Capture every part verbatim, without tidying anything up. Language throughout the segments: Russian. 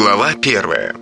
Глава первая.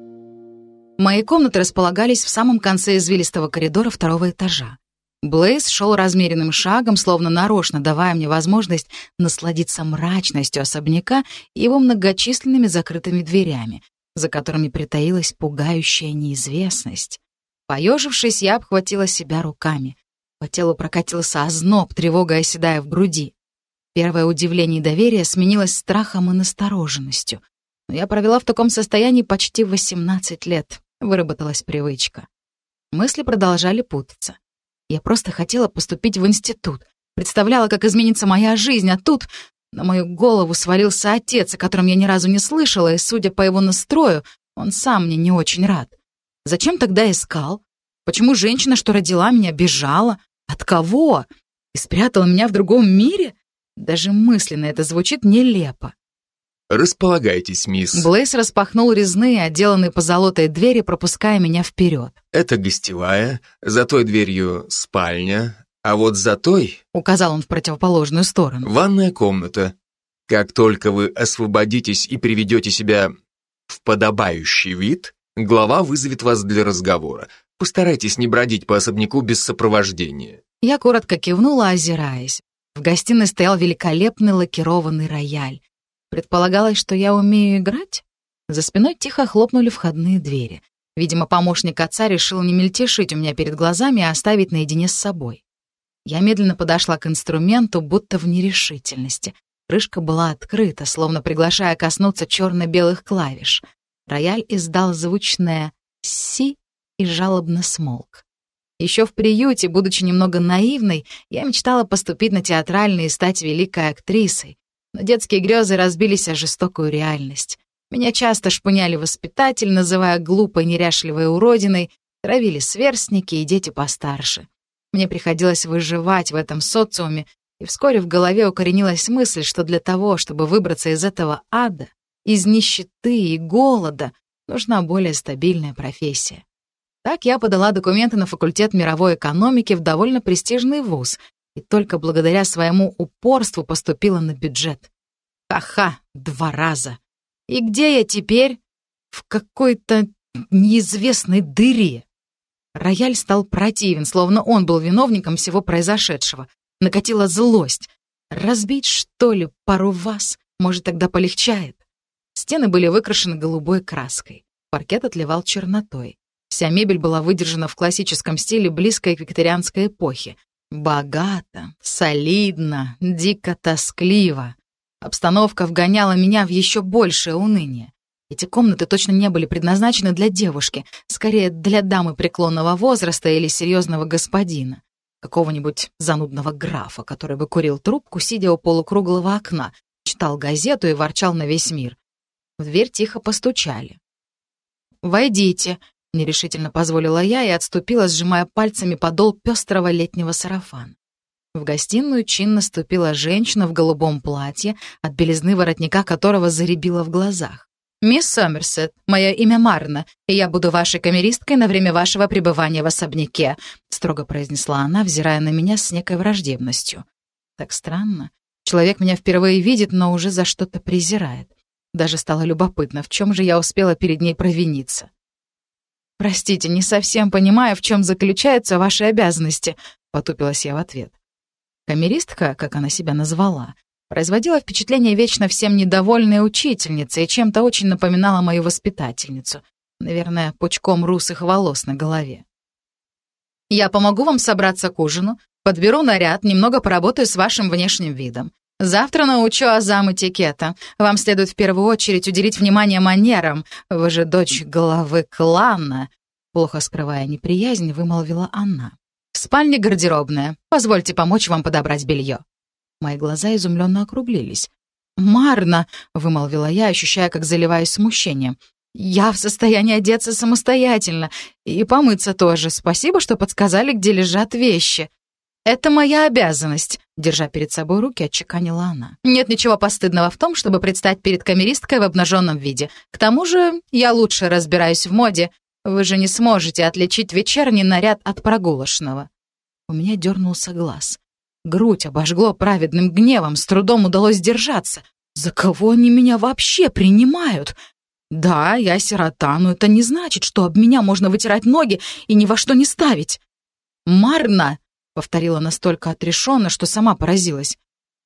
Мои комнаты располагались в самом конце извилистого коридора второго этажа. Блейз шел размеренным шагом, словно нарочно давая мне возможность насладиться мрачностью особняка и его многочисленными закрытыми дверями, за которыми притаилась пугающая неизвестность. Поежившись, я обхватила себя руками. По телу прокатился озноб, тревога оседая в груди. Первое удивление и доверие сменилось страхом и настороженностью. Но я провела в таком состоянии почти восемнадцать лет. Выработалась привычка. Мысли продолжали путаться. Я просто хотела поступить в институт. Представляла, как изменится моя жизнь, а тут на мою голову свалился отец, о котором я ни разу не слышала, и, судя по его настрою, он сам мне не очень рад. Зачем тогда искал? Почему женщина, что родила меня, бежала? От кого? И спрятала меня в другом мире? Даже мысленно это звучит нелепо. Располагайтесь, мисс. Блейз распахнул резные, отделанные позолотой двери, пропуская меня вперед. Это гостевая, за той дверью спальня, а вот за той, указал он в противоположную сторону, ванная комната. Как только вы освободитесь и приведете себя в подобающий вид, глава вызовет вас для разговора. Постарайтесь не бродить по особняку без сопровождения. Я коротко кивнула, озираясь. В гостиной стоял великолепный лакированный рояль. Предполагалось, что я умею играть? За спиной тихо хлопнули входные двери. Видимо, помощник отца решил не мельтешить у меня перед глазами, а оставить наедине с собой. Я медленно подошла к инструменту, будто в нерешительности. Крышка была открыта, словно приглашая коснуться черно-белых клавиш. Рояль издал звучное «си» и жалобно смолк. Еще в приюте, будучи немного наивной, я мечтала поступить на театральный и стать великой актрисой. Но детские грезы разбились о жестокую реальность. Меня часто шпыняли воспитатель, называя глупой, неряшливой уродиной, травили сверстники и дети постарше. Мне приходилось выживать в этом социуме, и вскоре в голове укоренилась мысль, что для того, чтобы выбраться из этого ада, из нищеты и голода, нужна более стабильная профессия. Так я подала документы на факультет мировой экономики в довольно престижный вуз, и только благодаря своему упорству поступила на бюджет. Ха-ха, два раза. И где я теперь? В какой-то неизвестной дыре. Рояль стал противен, словно он был виновником всего произошедшего. Накатила злость. Разбить, что ли, пару ваз? Может, тогда полегчает? Стены были выкрашены голубой краской. Паркет отливал чернотой. Вся мебель была выдержана в классическом стиле, близкой к викторианской эпохе. Богато, солидно, дико тоскливо. Обстановка вгоняла меня в еще большее уныние. Эти комнаты точно не были предназначены для девушки, скорее для дамы преклонного возраста или серьезного господина. Какого-нибудь занудного графа, который бы курил трубку, сидя у полукруглого окна, читал газету и ворчал на весь мир. В дверь тихо постучали. «Войдите», — нерешительно позволила я и отступила, сжимая пальцами подол пестрого летнего сарафана. В гостиную чинно ступила женщина в голубом платье, от белизны воротника которого зарябило в глазах. «Мисс Сомерсет, мое имя Марна, и я буду вашей камеристкой на время вашего пребывания в особняке», строго произнесла она, взирая на меня с некой враждебностью. Так странно. Человек меня впервые видит, но уже за что-то презирает. Даже стало любопытно, в чем же я успела перед ней провиниться. «Простите, не совсем понимаю, в чем заключаются ваши обязанности», — потупилась я в ответ. Камеристка, как она себя назвала, производила впечатление вечно всем недовольной учительницы и чем-то очень напоминала мою воспитательницу, наверное, пучком русых волос на голове. «Я помогу вам собраться к ужину, подберу наряд, немного поработаю с вашим внешним видом. Завтра научу азам этикета. Вам следует в первую очередь уделить внимание манерам. Вы же дочь главы клана», — плохо скрывая неприязнь, вымолвила она. «В спальне гардеробная. Позвольте помочь вам подобрать белье». Мои глаза изумленно округлились. «Марна», — вымолвила я, ощущая, как заливаюсь смущением. «Я в состоянии одеться самостоятельно. И помыться тоже. Спасибо, что подсказали, где лежат вещи». «Это моя обязанность», — держа перед собой руки, отчеканила она. «Нет ничего постыдного в том, чтобы предстать перед камеристкой в обнаженном виде. К тому же я лучше разбираюсь в моде. Вы же не сможете отличить вечерний наряд от прогулочного». У меня дернулся глаз. Грудь обожгло праведным гневом, с трудом удалось держаться. За кого они меня вообще принимают? Да, я сирота, но это не значит, что об меня можно вытирать ноги и ни во что не ставить. «Марна!» — повторила настолько отрешенно, что сама поразилась.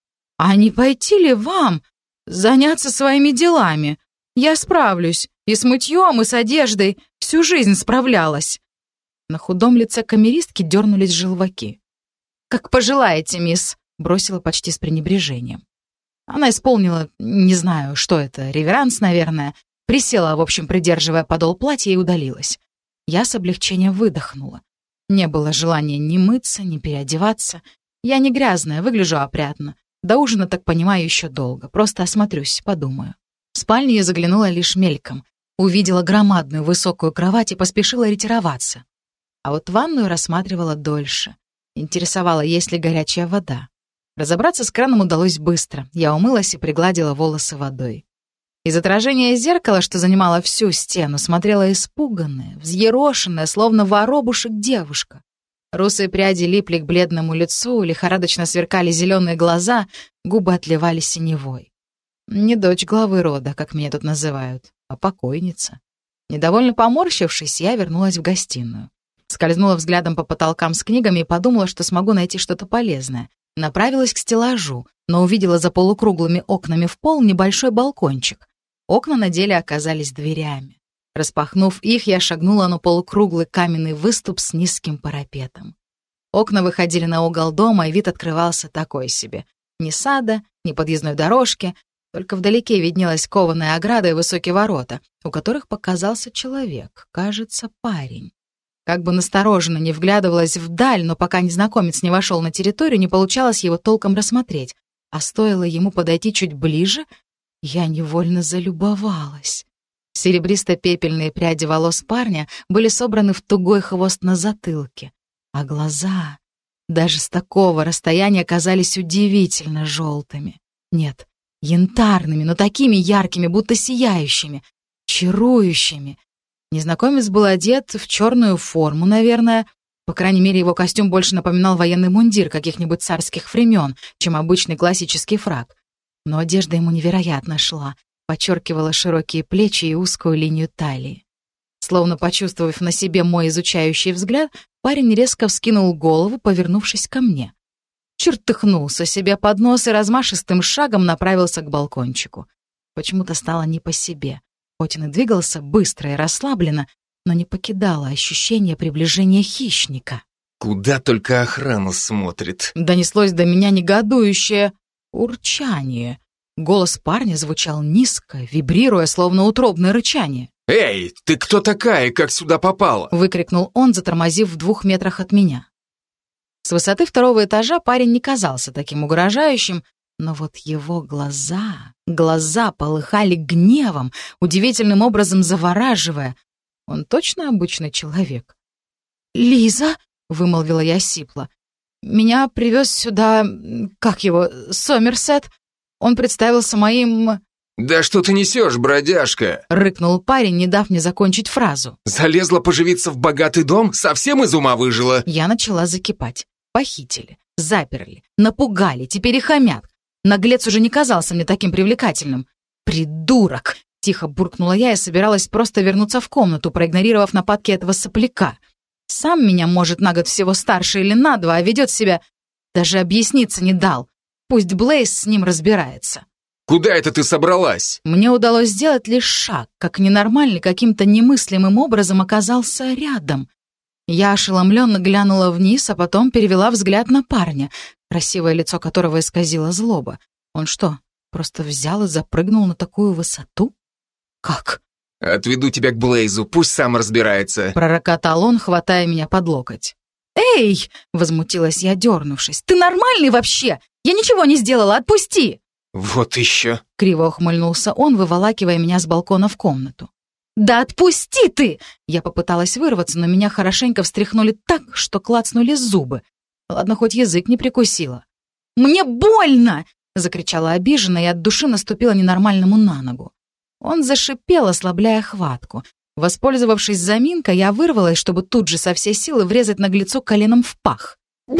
«А не пойти ли вам заняться своими делами? Я справлюсь. И с мытьем, и с одеждой. Всю жизнь справлялась». На худом лице камеристки дернулись желваки. «Как пожелаете, мисс», — бросила почти с пренебрежением. Она исполнила, не знаю, что это, реверанс, наверное, присела, в общем, придерживая подол платья, и удалилась. Я с облегчением выдохнула. Не было желания ни мыться, ни переодеваться. Я не грязная, выгляжу опрятно. До ужина, так понимаю, еще долго. Просто осмотрюсь, подумаю. В спальню я заглянула лишь мельком. Увидела громадную высокую кровать и поспешила ретироваться. А вот ванную рассматривала дольше. Интересовало, есть ли горячая вода. Разобраться с краном удалось быстро. Я умылась и пригладила волосы водой. Из отражения зеркала, что занимало всю стену, смотрела испуганная, взъерошенная, словно воробушек девушка. Русые пряди липли к бледному лицу, лихорадочно сверкали зеленые глаза, губы отливали синевой. Не дочь главы рода, как меня тут называют, а покойница. Недовольно поморщившись, я вернулась в гостиную. Скользнула взглядом по потолкам с книгами и подумала, что смогу найти что-то полезное. Направилась к стеллажу, но увидела за полукруглыми окнами в пол небольшой балкончик. Окна на деле оказались дверями. Распахнув их, я шагнула на полукруглый каменный выступ с низким парапетом. Окна выходили на угол дома, и вид открывался такой себе. Ни сада, ни подъездной дорожки, только вдалеке виднелась кованая ограда и высокие ворота, у которых показался человек, кажется, парень. Как бы настороженно не вглядывалась вдаль, но пока незнакомец не вошел на территорию, не получалось его толком рассмотреть. А стоило ему подойти чуть ближе, я невольно залюбовалась. Серебристо-пепельные пряди волос парня были собраны в тугой хвост на затылке, а глаза даже с такого расстояния казались удивительно желтыми. Нет, янтарными, но такими яркими, будто сияющими, чарующими. Незнакомец был одет в черную форму, наверное. По крайней мере, его костюм больше напоминал военный мундир каких-нибудь царских времен, чем обычный классический фрак. Но одежда ему невероятно шла, подчеркивала широкие плечи и узкую линию талии. Словно почувствовав на себе мой изучающий взгляд, парень резко вскинул голову, повернувшись ко мне. Чертыхнулся себе под нос и размашистым шагом направился к балкончику. Почему-то стало не по себе. Хоть он и двигался быстро и расслабленно, но не покидало ощущение приближения хищника. «Куда только охрана смотрит!» Донеслось до меня негодующее урчание. Голос парня звучал низко, вибрируя, словно утробное рычание. «Эй, ты кто такая, как сюда попала?» Выкрикнул он, затормозив в двух метрах от меня. С высоты второго этажа парень не казался таким угрожающим, но вот его глаза, глаза полыхали гневом, удивительным образом завораживая. Он точно обычный человек? «Лиза», — вымолвила я сипло, — «меня привез сюда, как его, Сомерсет. Он представился моим...» «Да что ты несешь, бродяжка?» — рыкнул парень, не дав мне закончить фразу. «Залезла поживиться в богатый дом? Совсем из ума выжила?» Я начала закипать. Похитили, заперли, напугали, теперь и хамят. Наглец уже не казался мне таким привлекательным. «Придурок!» — тихо буркнула я и собиралась просто вернуться в комнату, проигнорировав нападки этого сопляка. Сам меня, может, на год всего старше или на два, а ведет себя... Даже объясниться не дал. Пусть Блейз с ним разбирается. «Куда это ты собралась?» Мне удалось сделать лишь шаг, как ненормальный каким-то немыслимым образом оказался рядом. Я ошеломленно глянула вниз, а потом перевела взгляд на парня, красивое лицо которого исказило злоба. Он что, просто взял и запрыгнул на такую высоту? Как? «Отведу тебя к Блейзу, пусть сам разбирается», — пророкотал он, хватая меня под локоть. «Эй!» — возмутилась я, дернувшись. «Ты нормальный вообще? Я ничего не сделала, отпусти!» «Вот еще!» — криво ухмыльнулся он, выволакивая меня с балкона в комнату. «Да отпусти ты!» Я попыталась вырваться, но меня хорошенько встряхнули так, что клацнули зубы. Ладно, хоть язык не прикусила. «Мне больно!» — закричала обиженно и от души наступила ненормальному на ногу. Он зашипел, ослабляя хватку. Воспользовавшись заминкой, я вырвалась, чтобы тут же со всей силы врезать наглецу коленом в пах.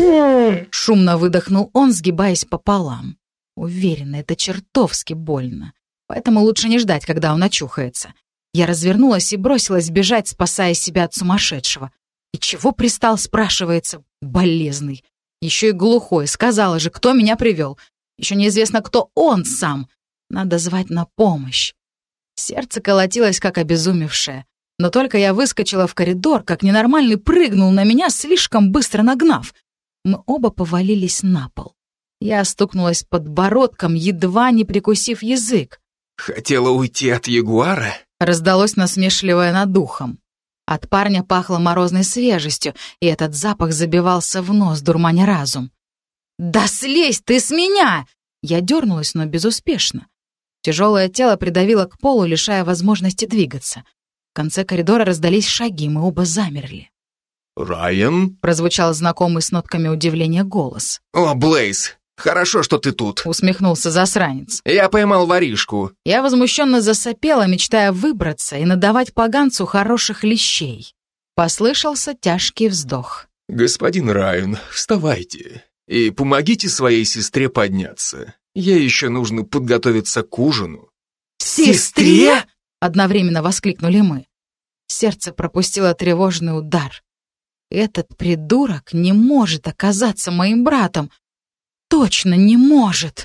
Шумно выдохнул он, сгибаясь пополам. Уверена, это чертовски больно. Поэтому лучше не ждать, когда он очухается. Я развернулась и бросилась бежать, спасая себя от сумасшедшего. И чего пристал, спрашивается, болезный. Еще и глухой. Сказала же, кто меня привел. Еще неизвестно, кто он сам. Надо звать на помощь. Сердце колотилось, как обезумевшее. Но только я выскочила в коридор, как ненормальный прыгнул на меня, слишком быстро нагнав. Мы оба повалились на пол. Я стукнулась подбородком, едва не прикусив язык. «Хотела уйти от ягуара?» Раздалось насмешливое над ухом. От парня пахло морозной свежестью, и этот запах забивался в нос, дурманя разум. «Да слезь ты с меня!» Я дернулась, но безуспешно. Тяжелое тело придавило к полу, лишая возможности двигаться. В конце коридора раздались шаги, мы оба замерли. «Райан?» — прозвучал знакомый с нотками удивления голос. «О, Блейз, хорошо, что ты тут!» — усмехнулся засранец. «Я поймал воришку». Я возмущенно засопела, мечтая выбраться и надавать поганцу хороших лещей. Послышался тяжкий вздох. «Господин Райан, вставайте и помогите своей сестре подняться. Ей еще нужно подготовиться к ужину». «Сестре?» — одновременно воскликнули мы. Сердце пропустило тревожный удар. Этот придурок не может оказаться моим братом. Точно не может.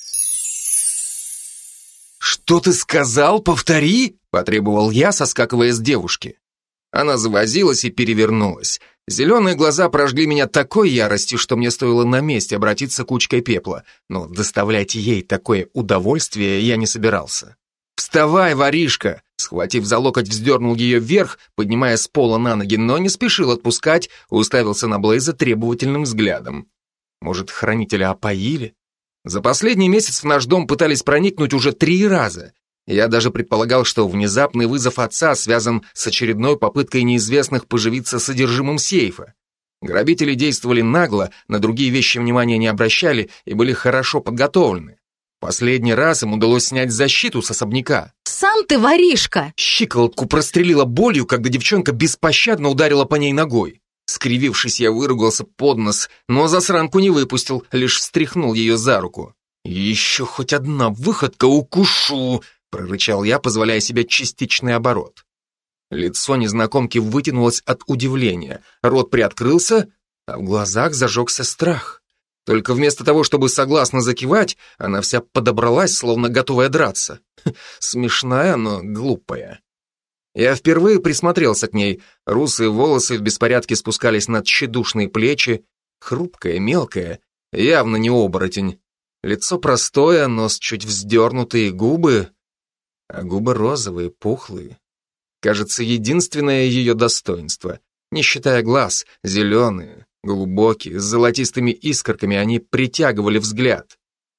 «Что ты сказал? Повтори!» — потребовал я, соскакивая с девушки. Она завозилась и перевернулась. Зеленые глаза прожгли меня такой яростью, что мне стоило на месте обратиться кучкой пепла, но доставлять ей такое удовольствие я не собирался. «Вставай, воришка!» Схватив за локоть, вздернул ее вверх, поднимая с пола на ноги, но не спешил отпускать, уставился на Блейза требовательным взглядом. Может, хранителя опоили? За последний месяц в наш дом пытались проникнуть уже три раза. Я даже предполагал, что внезапный вызов отца связан с очередной попыткой неизвестных поживиться содержимым сейфа. Грабители действовали нагло, на другие вещи внимания не обращали и были хорошо подготовлены. Последний раз им удалось снять защиту с особняка. «Сам ты воришка!» Щиколотку прострелила болью, когда девчонка беспощадно ударила по ней ногой. Скривившись, я выругался под нос, но засранку не выпустил, лишь встряхнул ее за руку. «Еще хоть одна выходка, укушу!» — прорычал я, позволяя себе частичный оборот. Лицо незнакомки вытянулось от удивления, рот приоткрылся, а в глазах зажегся страх. Только вместо того, чтобы согласно закивать, она вся подобралась, словно готовая драться. Смешная, но глупая. Я впервые присмотрелся к ней. Русые волосы в беспорядке спускались на тщедушные плечи. Хрупкая, мелкая, явно не оборотень. Лицо простое, нос чуть вздернутые, губы... А губы розовые, пухлые. Кажется, единственное ее достоинство. Не считая глаз, зеленые, глубокие, с золотистыми искорками, они притягивали взгляд.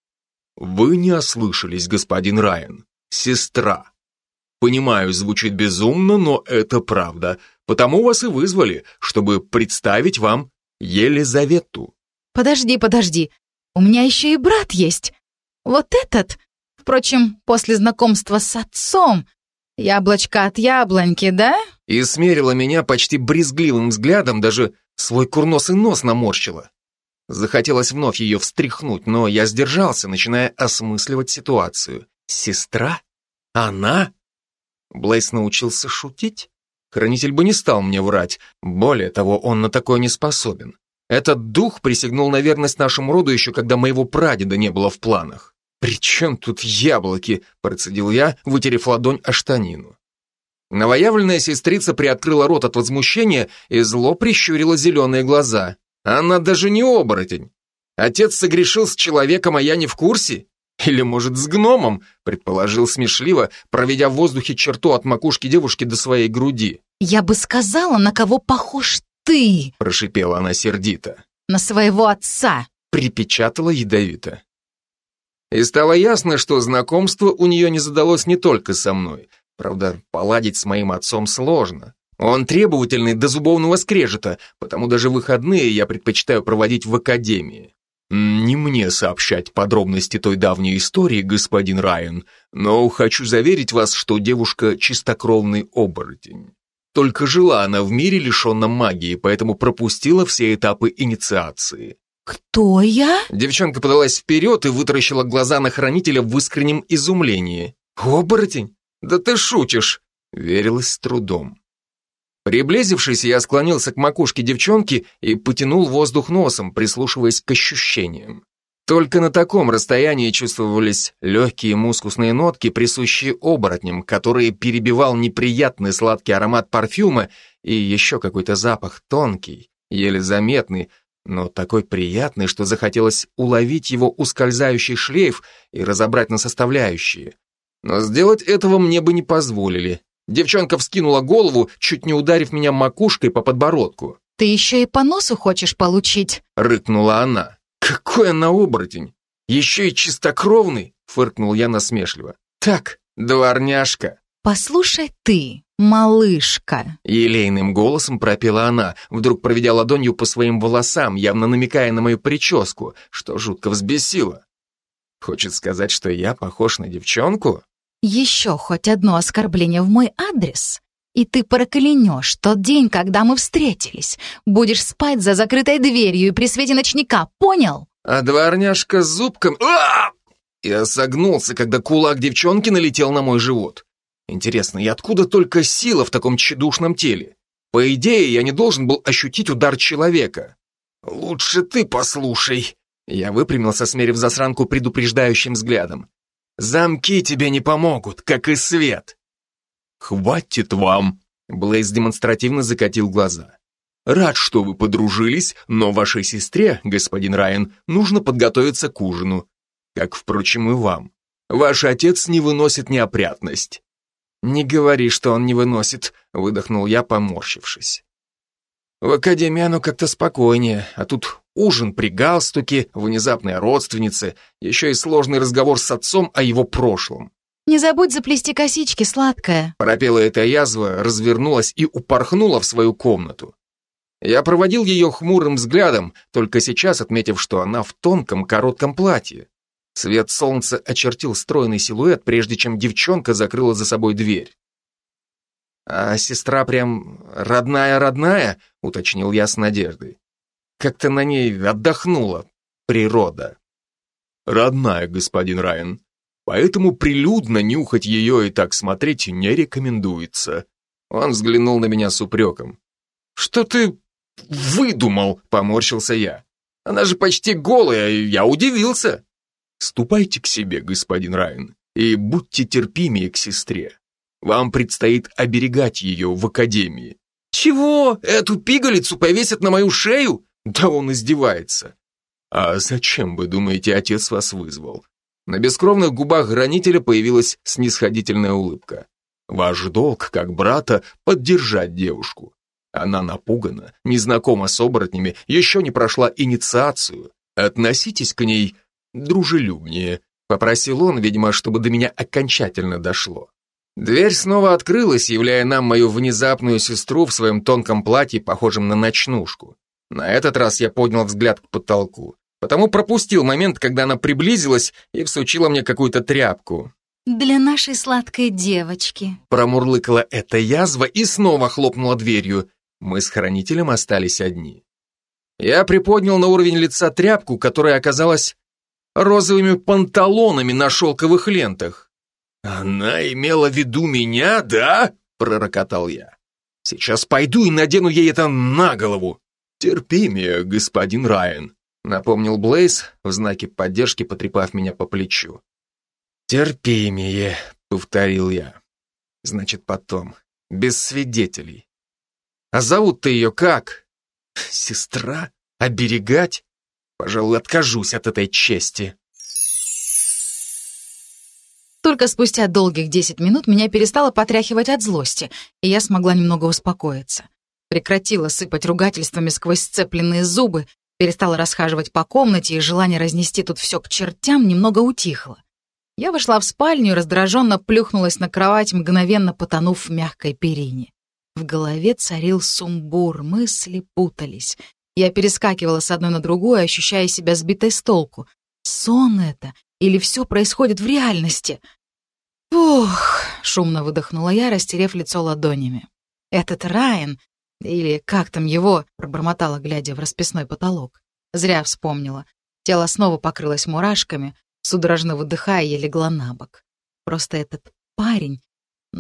«Вы не ослышались, господин Райан. Сестра. Понимаю, звучит безумно, но это правда. Потому вас и вызвали, чтобы представить вам Елизавету». «Подожди, подожди. У меня еще и брат есть. Вот этот. Впрочем, после знакомства с отцом. Яблочко от яблоньки, да?» И смерила меня почти брезгливым взглядом, даже свой курносый нос наморщила. Захотелось вновь ее встряхнуть, но я сдержался, начиная осмысливать ситуацию. «Сестра? Она?» Блейз научился шутить? Хранитель бы не стал мне врать. Более того, он на такое не способен. Этот дух присягнул на верность нашему роду еще когда моего прадеда не было в планах. «При чем тут яблоки?» – процедил я, вытерев ладонь о штанину. Новоявленная сестрица приоткрыла рот от возмущения и зло прищурила зеленые глаза. Она даже не оборотень. Отец согрешил с человеком, а я не в курсе? Или, может, с гномом? Предположил смешливо, проведя в воздухе черту от макушки девушки до своей груди. «Я бы сказала, на кого похож ты!» Прошипела она сердито. «На своего отца!» Припечатала ядовито. И стало ясно, что знакомство у нее не задалось не только со мной. Правда, поладить с моим отцом сложно. Он требовательный до зубовного скрежета, потому даже выходные я предпочитаю проводить в академии. Не мне сообщать подробности той давней истории, господин Райан, но хочу заверить вас, что девушка чистокровный оборотень. Только жила она в мире, лишенном магии, поэтому пропустила все этапы инициации. «Кто я?» Девчонка подалась вперед и вытаращила глаза на хранителя в искреннем изумлении. «Оборотень? Да ты шутишь!» Верилось с трудом. Приблизившись, я склонился к макушке девчонки и потянул воздух носом, прислушиваясь к ощущениям. Только на таком расстоянии чувствовались легкие мускусные нотки, присущие оборотням, которые перебивал неприятный сладкий аромат парфюма и еще какой-то запах тонкий, еле заметный, но такой приятный, что захотелось уловить его ускользающий шлейф и разобрать на составляющие. Но сделать этого мне бы не позволили. Девчонка вскинула голову, чуть не ударив меня макушкой по подбородку. «Ты еще и по носу хочешь получить?» — рыкнула она. «Какой она оборотень! Еще и чистокровный!» — фыркнул я насмешливо. «Так, дворняжка!» «Послушай ты, малышка!» — елейным голосом пропела она, вдруг проведя ладонью по своим волосам, явно намекая на мою прическу, что жутко взбесило. Хочет сказать, что я похож на девчонку? «Еще хоть одно оскорбление в мой адрес, и ты проклянешь тот день, когда мы встретились. Будешь спать за закрытой дверью и при свете ночника, понял?» А дворняжка с зубком... А! Я согнулся, когда кулак девчонки налетел на мой живот. Интересно, и откуда только сила в таком тщедушном теле? По идее, я не должен был ощутить удар человека. «Лучше ты послушай». Я выпрямился, смерив засранку предупреждающим взглядом. «Замки тебе не помогут, как и свет». «Хватит вам!» Блейз демонстративно закатил глаза. «Рад, что вы подружились, но вашей сестре, господин Райан, нужно подготовиться к ужину. Как, впрочем, и вам. Ваш отец не выносит неопрятность». «Не говори, что он не выносит», — выдохнул я, поморщившись. «В академии оно как-то спокойнее, а тут ужин при галстуке, внезапные родственницы, еще и сложный разговор с отцом о его прошлом». «Не забудь заплести косички, сладкая», — пропела эта язва, развернулась и упорхнула в свою комнату. Я проводил ее хмурым взглядом, только сейчас отметив, что она в тонком коротком платье. Свет солнца очертил стройный силуэт, прежде чем девчонка закрыла за собой дверь. «А сестра прям родная-родная?» — уточнил я с надеждой. «Как-то на ней отдохнула природа». «Родная, господин Райан. Поэтому прилюдно нюхать ее и так смотреть не рекомендуется». Он взглянул на меня с упреком. «Что ты выдумал?» — поморщился я. «Она же почти голая, и я удивился». «Ступайте к себе, господин Райан, и будьте терпимее к сестре. Вам предстоит оберегать ее в академии». «Чего? Эту пигалицу повесят на мою шею?» Да он издевается. «А зачем, вы думаете, отец вас вызвал?» На бескровных губах хранителя появилась снисходительная улыбка. «Ваш долг, как брата, поддержать девушку. Она напугана, не знакома с оборотнями, еще не прошла инициацию. Относитесь к ней дружелюбнее», — попросил он, видимо, чтобы до меня окончательно дошло. Дверь снова открылась, являя нам мою внезапную сестру в своем тонком платье, похожем на ночнушку. На этот раз я поднял взгляд к потолку, потому пропустил момент, когда она приблизилась и всучила мне какую-то тряпку. «Для нашей сладкой девочки», — промурлыкала эта язва и снова хлопнула дверью. Мы с хранителем остались одни. Я приподнял на уровень лица тряпку, которая оказалась розовыми панталонами на шелковых лентах. «Она имела в виду меня, да?» — пророкотал я. «Сейчас пойду и надену ей это на голову». «Терпимее, господин Райан», — напомнил Блейз, в знаке поддержки потрепав меня по плечу. «Терпимее», — повторил я. «Значит, потом, без свидетелей. А зовут-то ее как? Сестра? Оберегать? Пожалуй, откажусь от этой чести». Только спустя долгих десять минут меня перестало потряхивать от злости, и я смогла немного успокоиться. Прекратила сыпать ругательствами сквозь сцепленные зубы, перестала расхаживать по комнате, и желание разнести тут все к чертям немного утихло. Я вошла в спальню и раздраженно плюхнулась на кровать, мгновенно потонув в мягкой перине. В голове царил сумбур, мысли путались. Я перескакивала с одной на другую, ощущая себя сбитой с толку. Сон это? Или все происходит в реальности? Ух, шумно выдохнула я, растерев лицо ладонями. Этот Райан, или как там его, пробормотала, глядя в расписной потолок. Зря вспомнила. Тело снова покрылось мурашками, судорожно выдыхая, я легла на бок. Просто этот парень, ну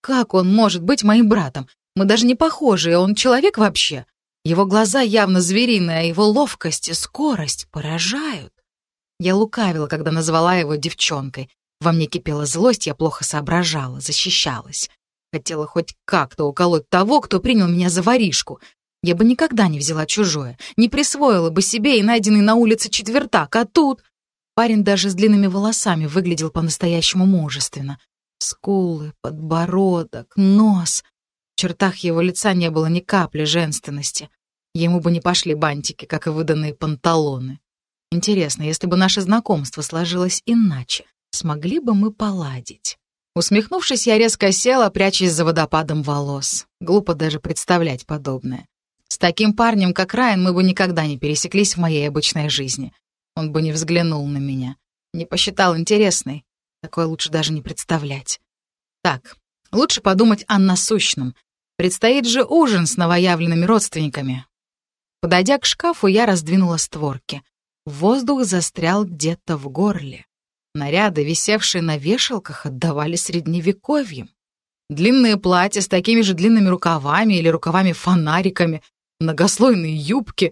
как он может быть моим братом? Мы даже не похожи, он человек вообще. Его глаза явно звериные, а его ловкость и скорость поражают. Я лукавила, когда назвала его девчонкой. Во мне кипела злость, я плохо соображала, защищалась. Хотела хоть как-то уколоть того, кто принял меня за воришку. Я бы никогда не взяла чужое, не присвоила бы себе и найденный на улице четвертак, а тут... Парень даже с длинными волосами выглядел по-настоящему мужественно. Скулы, подбородок, нос. В чертах его лица не было ни капли женственности. Ему бы не пошли бантики, как и выданные панталоны. Интересно, если бы наше знакомство сложилось иначе, смогли бы мы поладить? Усмехнувшись, я резко села, прячась за водопадом волос. Глупо даже представлять подобное. С таким парнем, как Райан, мы бы никогда не пересеклись в моей обычной жизни. Он бы не взглянул на меня, не посчитал интересной. Такое лучше даже не представлять. Так, лучше подумать о насущном. Предстоит же ужин с новоявленными родственниками. Подойдя к шкафу, я раздвинула створки. Воздух застрял где-то в горле. Наряды, висевшие на вешалках, отдавали средневековьем. Длинные платья с такими же длинными рукавами или рукавами-фонариками, многослойные юбки.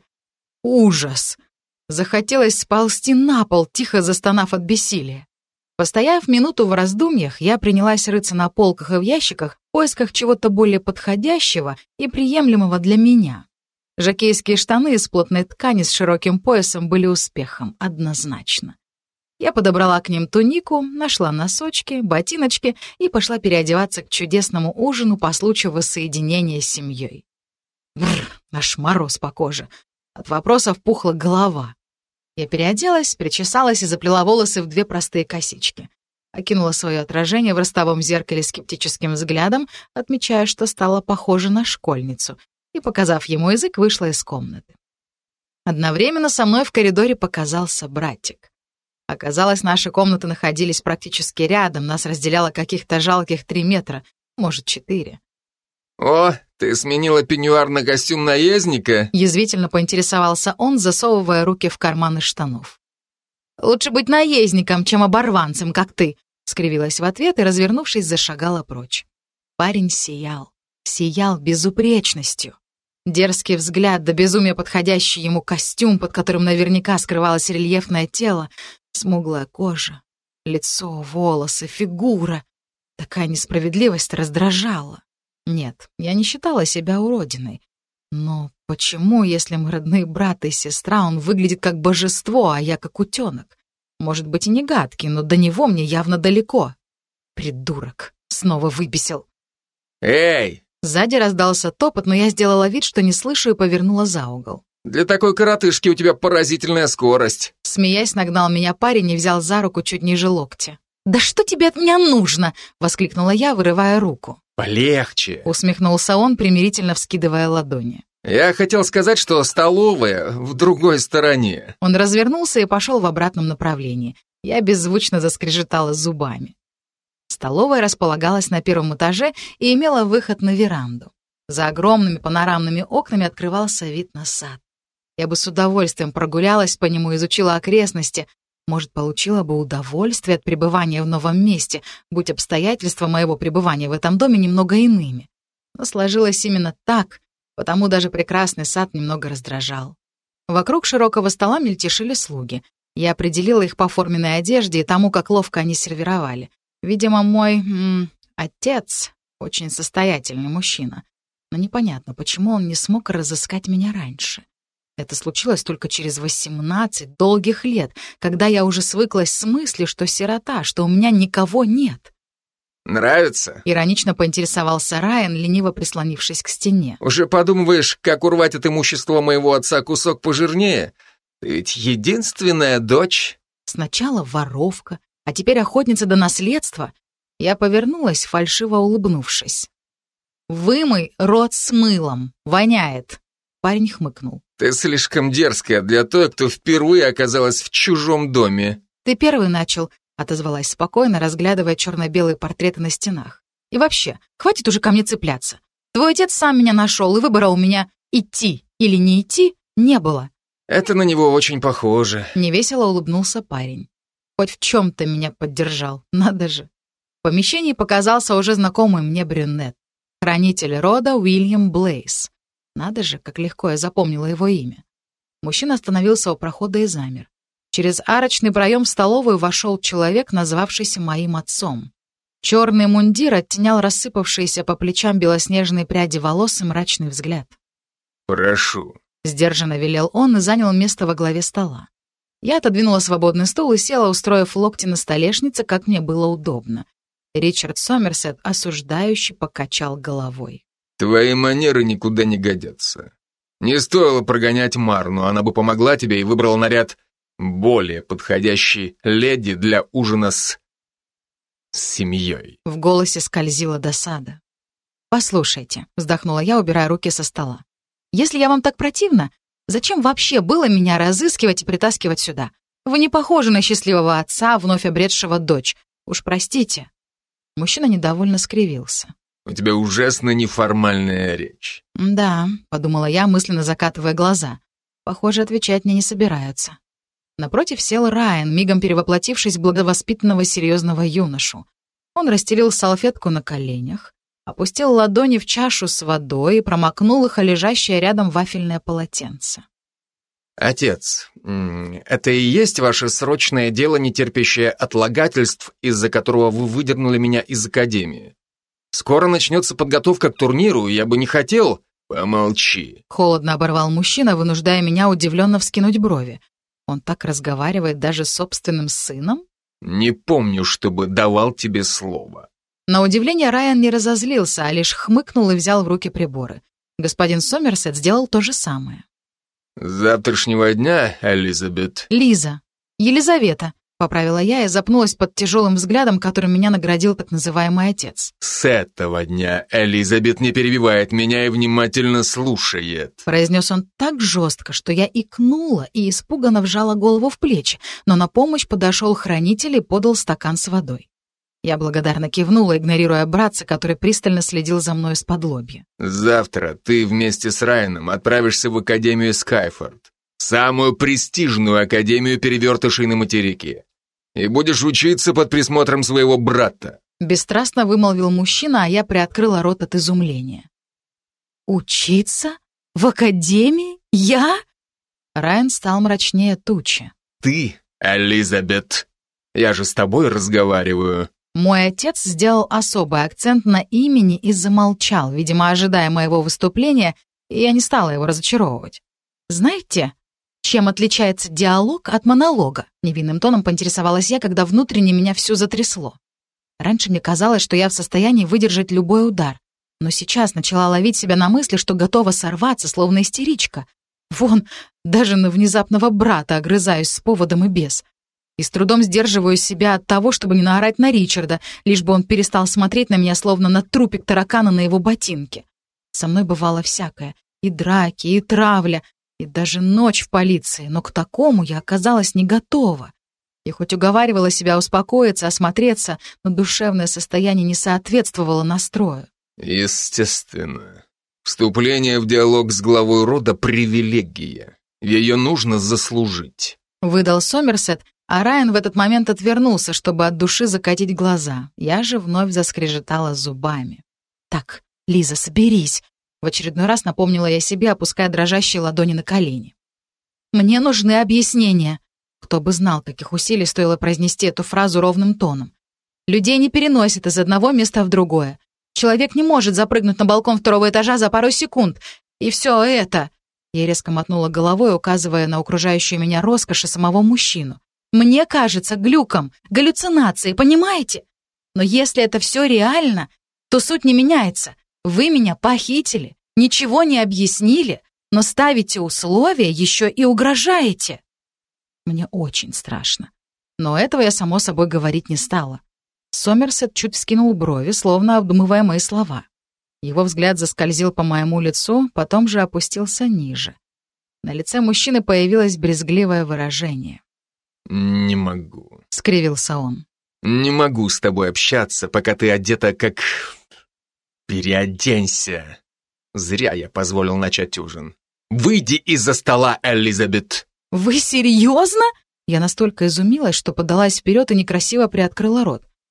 Ужас! Захотелось сползти на пол, тихо застонав от бессилия. Постояв минуту в раздумьях, я принялась рыться на полках и в ящиках в поисках чего-то более подходящего и приемлемого для меня. Жокейские штаны из плотной ткани с широким поясом были успехом, однозначно. Я подобрала к ним тунику, нашла носочки, ботиночки и пошла переодеваться к чудесному ужину по случаю воссоединения с семьей. Бррр, аж мороз по коже. От вопросов пухла голова. Я переоделась, причесалась и заплела волосы в две простые косички. Окинула свое отражение в ростовом зеркале скептическим взглядом, отмечая, что стала похожа на школьницу, и, показав ему язык, вышла из комнаты. Одновременно со мной в коридоре показался братик. Оказалось, наши комнаты находились практически рядом, нас разделяло каких-то жалких три метра, может, четыре. «О, ты сменила пеньюар на костюм наездника?» Язвительно поинтересовался он, засовывая руки в карманы штанов. «Лучше быть наездником, чем оборванцем, как ты», — скривилась в ответ и, развернувшись, зашагала прочь. Парень сиял, сиял безупречностью. Дерзкий взгляд, до безумия подходящий ему костюм, под которым наверняка скрывалось рельефное тело, смуглая кожа, лицо, волосы, фигура. Такая несправедливость раздражала. Нет, я не считала себя уродиной. Но почему, если мы родные брат и сестра, он выглядит как божество, а я как утенок? Может быть, и не гадкий, но до него мне явно далеко. Придурок. Снова выбесил. «Эй!» Сзади раздался топот, но я сделала вид, что не слышу, и повернула за угол. «Для такой коротышки у тебя поразительная скорость». Смеясь, нагнал меня парень и взял за руку чуть ниже локтя. «Да что тебе от меня нужно?» — воскликнула я, вырывая руку. «Полегче», — усмехнулся он, примирительно вскидывая ладони. «Я хотел сказать, что столовая в другой стороне». Он развернулся и пошел в обратном направлении. Я беззвучно заскрежетала зубами. Столовая располагалась на первом этаже и имела выход на веранду. За огромными панорамными окнами открывался вид на сад. Я бы с удовольствием прогулялась по нему, изучила окрестности. Может, получила бы удовольствие от пребывания в новом месте, будь обстоятельства моего пребывания в этом доме немного иными. Но сложилось именно так, потому даже прекрасный сад немного раздражал. Вокруг широкого стола мельтешили слуги. Я определила их по форменной одежде и тому, как ловко они сервировали. Видимо, мой м, отец очень состоятельный мужчина. Но непонятно, почему он не смог разыскать меня раньше. Это случилось только через восемнадцать долгих лет, когда я уже свыклась с мыслью, что сирота, что у меня никого нет. «Нравится?» — иронично поинтересовался Райан, лениво прислонившись к стене. «Уже подумываешь, как урвать от имущества моего отца кусок пожирнее? Ты ведь единственная дочь». Сначала воровка, а теперь охотница до наследства. Я повернулась, фальшиво улыбнувшись. «Вымой рот с мылом, воняет». Парень хмыкнул. «Ты слишком дерзкая для той, кто впервые оказалась в чужом доме». «Ты первый начал», — отозвалась спокойно, разглядывая черно-белые портреты на стенах. «И вообще, хватит уже ко мне цепляться. Твой отец сам меня нашел, и выбора у меня идти или не идти не было». «Это на него очень похоже». Невесело улыбнулся парень. Хоть в чем-то меня поддержал, надо же. помещении показался уже знакомый мне брюнет, хранитель рода Уильям Блейз. Надо же, как легко я запомнила его имя. Мужчина остановился у прохода и замер. Через арочный проем в столовую вошел человек, назвавшийся моим отцом. Черный мундир оттенял рассыпавшиеся по плечам белоснежные пряди волос и мрачный взгляд. «Прошу», — сдержанно велел он и занял место во главе стола. Я отодвинула свободный стул и села, устроив локти на столешнице, как мне было удобно. Ричард Сомерсет осуждающе покачал головой. «Твои манеры никуда не годятся. Не стоило прогонять Марну, она бы помогла тебе и выбрала наряд более подходящий леди для ужина с... с семьей». В голосе скользила досада. «Послушайте», — вздохнула я, убирая руки со стола. «Если я вам так противна, зачем вообще было меня разыскивать и притаскивать сюда? Вы не похожи на счастливого отца, вновь обретшего дочь. Уж простите». Мужчина недовольно скривился. «У тебя ужасно неформальная речь». «Да», — подумала я, мысленно закатывая глаза. Похоже, отвечать мне не собираются. Напротив сел Райан, мигом перевоплотившись в благовоспитанного серьезного юношу. Он расстелил салфетку на коленях, опустил ладони в чашу с водой и промокнул их о лежащее рядом вафельное полотенце. «Отец, это и есть ваше срочное дело, не терпящее отлагательств, из-за которого вы выдернули меня из академии? Скоро начнется подготовка к турниру, и я бы не хотел...» «Помолчи», — холодно оборвал мужчина, вынуждая меня удивленно вскинуть брови. Он так разговаривает даже с собственным сыном? «Не помню, чтобы давал тебе слово». На удивление Райан не разозлился, а лишь хмыкнул и взял в руки приборы. Господин Сомерсет сделал то же самое. «С завтрашнего дня, Элизабет...» «Лиза. Елизавета», — поправила я и запнулась под тяжелым взглядом, которым меня наградил так называемый отец. «С этого дня Элизабет не перебивает меня и внимательно слушает», — произнес он так жестко, что я икнула и испуганно вжала голову в плечи, но на помощь подошел хранитель и подал стакан с водой. Я благодарно кивнула, игнорируя братца, который пристально следил за мной из-под лобья. «Завтра ты вместе с Райаном отправишься в Академию Скайфорд, самую престижную академию перевертышей на материке, и будешь учиться под присмотром своего брата». Бесстрастно вымолвил мужчина, а я приоткрыла рот от изумления. «Учиться? В академии? Я?» Райан стал мрачнее тучи. «Ты, Элизабет, я же с тобой разговариваю». Мой отец сделал особый акцент на имени и замолчал, видимо, ожидая моего выступления, и я не стала его разочаровывать. «Знаете, чем отличается диалог от монолога?» Невинным тоном поинтересовалась я, когда внутренне меня всё затрясло. Раньше мне казалось, что я в состоянии выдержать любой удар, но сейчас начала ловить себя на мысли, что готова сорваться, словно истеричка. Вон, даже на внезапного брата огрызаюсь с поводом и без. И с трудом сдерживаю себя от того, чтобы не наорать на Ричарда, лишь бы он перестал смотреть на меня, словно на трупик таракана на его ботинке. Со мной бывало всякое. И драки, и травля, и даже ночь в полиции, но к такому я оказалась не готова. Я хоть уговаривала себя успокоиться, осмотреться, но душевное состояние не соответствовало настрою. «Естественно. Вступление в диалог с главой рода — привилегия. Ее нужно заслужить», — выдал Сомерсет, а Райан в этот момент отвернулся, чтобы от души закатить глаза. Я же вновь заскрежетала зубами. «Так, Лиза, соберись», — в очередной раз напомнила я себе, опуская дрожащие ладони на колени. «Мне нужны объяснения». Кто бы знал, каких усилий стоило произнести эту фразу ровным тоном. Людей не переносит из одного места в другое. Человек не может запрыгнуть на балкон второго этажа за пару секунд. И все это... Я резко мотнула головой, указывая на окружающую меня роскошь и самого мужчину. Мне кажется глюком, галлюцинацией, понимаете? Но если это все реально, то суть не меняется. Вы меня похитили, ничего не объяснили, но ставите условия, еще и угрожаете. Мне очень страшно. Но этого я, само собой, говорить не стала. Сомерсет чуть вскинул брови, словно обдумывая мои слова. Его взгляд заскользил по моему лицу, потом же опустился ниже. На лице мужчины появилось брезгливое выражение. «Не могу», — скривился он. «Не могу с тобой общаться, пока ты одета как... Переоденься. Зря я позволил начать ужин. Выйди из-за стола, Элизабет». «Вы серьезно?» Я настолько изумилась, что подалась вперед и некрасиво приоткрыла рот.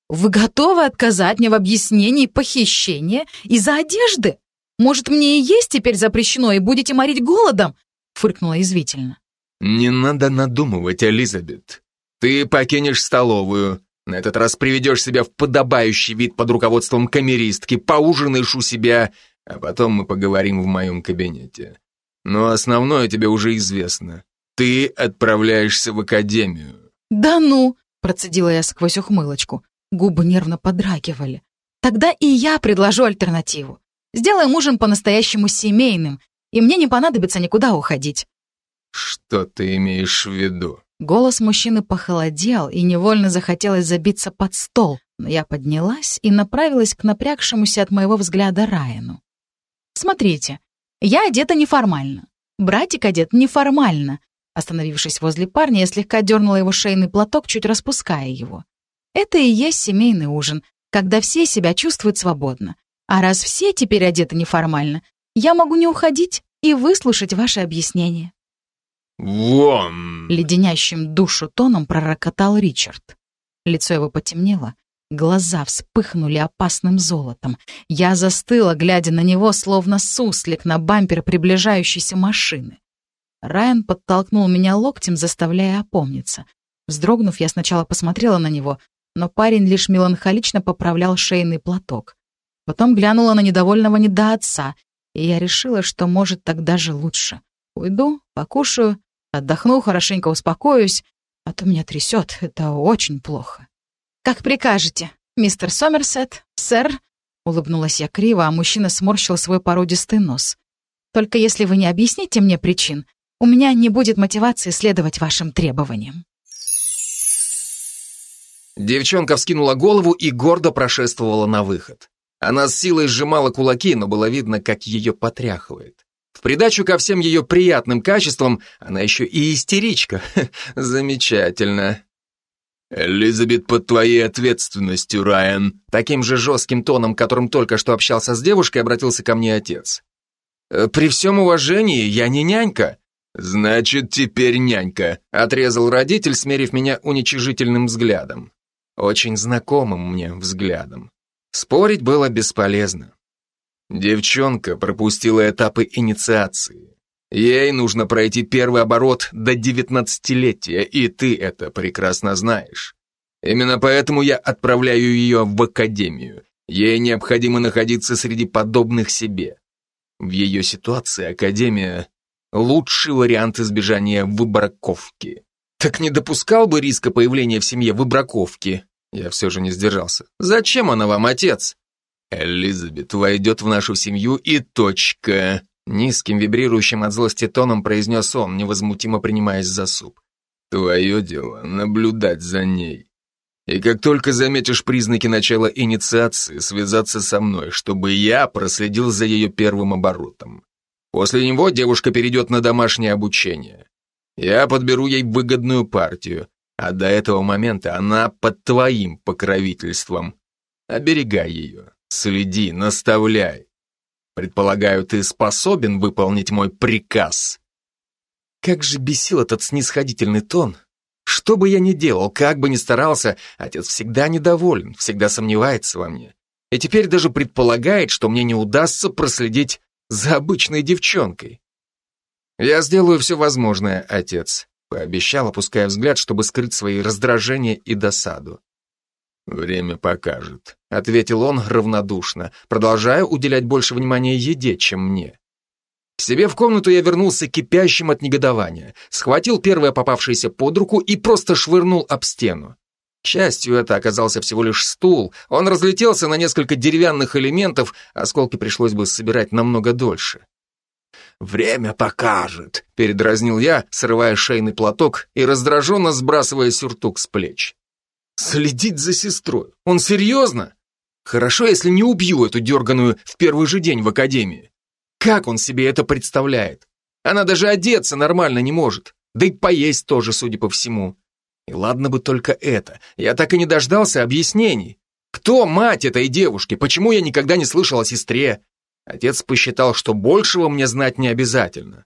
Вы готовы отказать мне в объяснении похищения из-за одежды? Может, мне и есть теперь запрещено, и будете морить голодом?» Фыркнула язвительно. «Не надо надумывать, Элизабет. Ты покинешь столовую, на этот раз приведешь себя в подобающий вид под руководством камеристки, поужинаешь у себя, а потом мы поговорим в моем кабинете. Но основное тебе уже известно. Ты отправляешься в академию». «Да ну!» — процедила я сквозь ухмылочку. Губы нервно подрагивали. «Тогда и я предложу альтернативу. Сделаем ужин по-настоящему семейным, и мне не понадобится никуда уходить». «Что ты имеешь в виду?» Голос мужчины похолодел, и невольно захотелось забиться под стол, но я поднялась и направилась к напрягшемуся от моего взгляда Райану. «Смотрите, я одета неформально. Братик одет неформально». Остановившись возле парня, я слегка дернула его шейный платок, чуть распуская его. «Это и есть семейный ужин, когда все себя чувствуют свободно. А раз все теперь одеты неформально, я могу не уходить и выслушать ваши объяснения». «Вон!» — леденящим душу тоном пророкотал Ричард. Лицо его потемнело, глаза вспыхнули опасным золотом. Я застыла, глядя на него, словно суслик на бампер приближающейся машины. Райан подтолкнул меня локтем, заставляя опомниться. Вздрогнув, я сначала посмотрела на него, но парень лишь меланхолично поправлял шейный платок. Потом глянула на недовольного недоотца, и я решила, что, может, так даже лучше. Уйду, покушаю, отдохну, хорошенько успокоюсь, а то меня трясет, это очень плохо. «Как прикажете, мистер Сомерсет, сэр?» Улыбнулась я криво, а мужчина сморщил свой породистый нос. «Только если вы не объясните мне причин, у меня не будет мотивации следовать вашим требованиям». Девчонка вскинула голову и гордо прошествовала на выход. Она с силой сжимала кулаки, но было видно, как ее потряхивает. В придачу ко всем ее приятным качествам, она еще и истеричка. Замечательно. «Элизабет под твоей ответственностью, Райан». Таким же жестким тоном, которым только что общался с девушкой, обратился ко мне отец. «При всем уважении, я не нянька». «Значит, теперь нянька», — отрезал родитель, смерив меня уничижительным взглядом. Очень знакомым мне взглядом. Спорить было бесполезно. Девчонка пропустила этапы инициации. Ей нужно пройти первый оборот до девятнадцатилетия, и ты это прекрасно знаешь. Именно поэтому я отправляю ее в академию. Ей необходимо находиться среди подобных себе. В ее ситуации академия — лучший вариант избежания выбраковки. Так не допускал бы риска появления в семье выбраковки. Я все же не сдержался. Зачем она вам, отец? Элизабет войдет в нашу семью и точка. Низким, вибрирующим от злости тоном произнес он, невозмутимо принимаясь за суп. Твое дело — наблюдать за ней. И как только заметишь признаки начала инициации, связаться со мной, чтобы я проследил за ее первым оборотом. После него девушка перейдет на домашнее обучение. Я подберу ей выгодную партию, а до этого момента она под твоим покровительством. Оберегай ее, следи, наставляй. Предполагаю, ты способен выполнить мой приказ. Как же бесил этот снисходительный тон. Что бы я ни делал, как бы ни старался, отец всегда недоволен, всегда сомневается во мне. И теперь даже предполагает, что мне не удастся проследить за обычной девчонкой. Я сделаю все возможное, отец, пообещал, опуская взгляд, чтобы скрыть свои раздражения и досаду. Время покажет, ответил он равнодушно, продолжая уделять больше внимания еде, чем мне. К себе в комнату я вернулся кипящим от негодования, схватил первое попавшееся под руку и просто швырнул об стену. К счастью, это оказался всего лишь стул, он разлетелся на несколько деревянных элементов, осколки пришлось бы собирать намного дольше. «Время покажет», — передразнил я, срывая шейный платок и раздраженно сбрасывая сюртук с плеч. «Следить за сестрой? Он серьезно? Хорошо, если не убью эту дерганую в первый же день в академии. Как он себе это представляет? Она даже одеться нормально не может, да и поесть тоже, судя по всему. И ладно бы только это, я так и не дождался объяснений. Кто мать этой девушки? Почему я никогда не слышал о сестре? Отец посчитал, что большего мне знать не обязательно.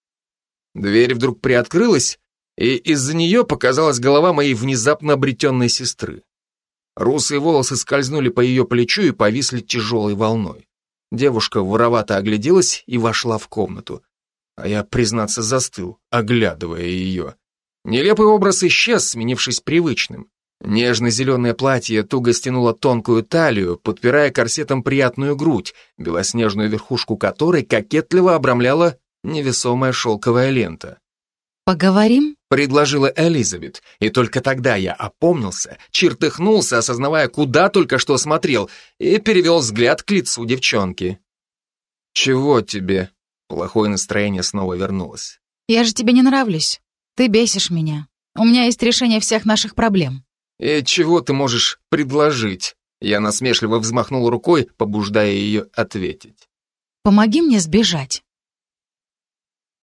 Дверь вдруг приоткрылась, и из-за нее показалась голова моей внезапно обретенной сестры. Русые волосы скользнули по ее плечу и повисли тяжелой волной. Девушка воровато огляделась и вошла в комнату. А я, признаться, застыл, оглядывая ее. Нелепый образ исчез, сменившись привычным. Нежно-зеленое платье туго стянуло тонкую талию, подпирая корсетом приятную грудь, белоснежную верхушку которой кокетливо обрамляла невесомая шелковая лента. «Поговорим?» — предложила Элизабет, и только тогда я опомнился, чертыхнулся, осознавая, куда только что смотрел, и перевел взгляд к лицу девчонки. «Чего тебе?» — плохое настроение снова вернулось. «Я же тебе не нравлюсь. Ты бесишь меня. У меня есть решение всех наших проблем». «И чего ты можешь предложить?» Я насмешливо взмахнул рукой, побуждая ее ответить. «Помоги мне сбежать».